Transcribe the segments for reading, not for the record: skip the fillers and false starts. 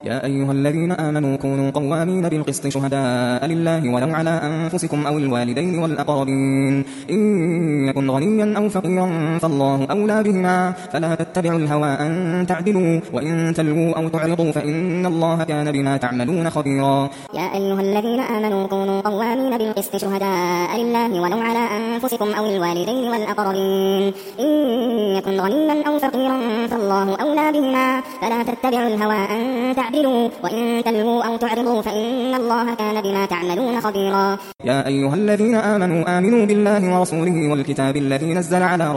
يا أيها الذين آمنوا كونوا قوامين بالقسط شهداء لله ولو على أنفسكم أو الوالدين والأقربين إن يكن غنيا أو فقيرا فالله أولى بهما فلا تتبعوا الهوى أن تعدلوا وإن تلووا أو تعرضوا فإن الله كان بما تعملون خبيرا. يا أيها الذين آمنوا كونوا قوامين بالقسط شهداء لله ولو على أنفسكم أو الوالدين والأقربين إن يكن غنيا أو فقيرا فالله أولى بهما فلا تتبعوا الهوى أن تعدلوا وإن تلووا أو تعرضوا فإن الله كان بما تعملون خبيرا. يا أيها الذين آمنوا بالله ورسوله والكتاب الذي نزل على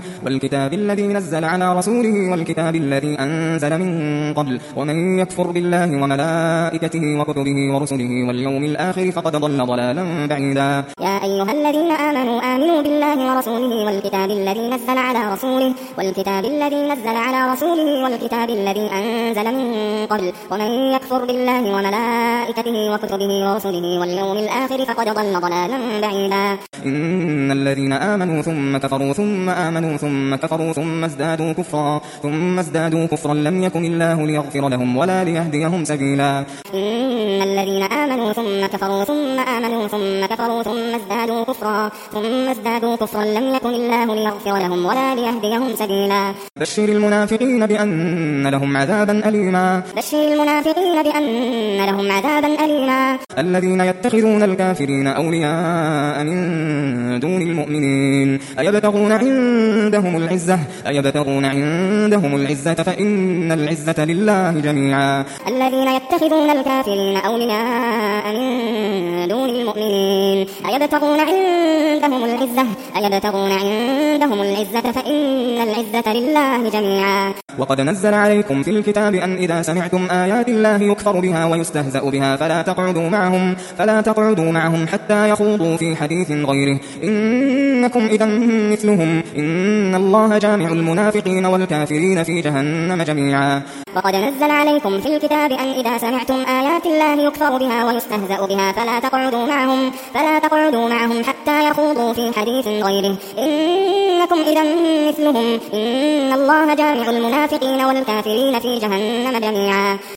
رسوله والكتاب الذي أنزل من قبل ومن يكفر بالله وملائكته وكتبه ورسله واليوم الآخر فقد ضل ضلالا بعيدا. يا أيها الذين آمنوا بالله ورسوله والكتاب الذي نزل على رسوله والكتاب الذي أنزل من قبل ومن يكفر بالله وملائكته وكتبه ورسله واليوم الآخر فقد ضل ضلالا بعيدا. إن الذين آمنوا ثم كفروا ثم آمنوا ثم كفروا ثم ازدادوا كفرا لم يكن الله ليغفر لهم ولا ليهديهم سبيلا. إن الذين آمنوا ثم كفروا ثم آمنوا ثم كفروا ثم ازدادوا كفرا لم يكن الله ليغفر لهم ولا ليهديهم سبيلا. بشر المنافقين بأن لهم عذابا أليما. الذين يتخذون الكافرين أولياء من دون المؤمنين أيبتغون عندهم العزة فإن العزة لله جميعا. الذين يتخذون الكافرين أولياء من دون المؤمنين أيبتغون عندهم العزة فإن العزة لله جميعا. وقد نزل عليكم في الكتاب أن إذا سمعتم آيات الله يكفر بها ويستهزأ بها فلا تقعدوا معهم حتى يخوضوا في حديث غيره إنكم إذا مثلهم إن الله جامع المنافقين والكافرين في جهنم جميعا. وقد نزل عليكم في الكتاب أن إذا سمعتم آيات الله يكفر بها ويستهزأ بها فلا تقعدوا معهم حتى يخوضوا في حديث غيره إنكم إذا مثلهم إن الله جامع المنافقين والكافرين في جهنم جميعا.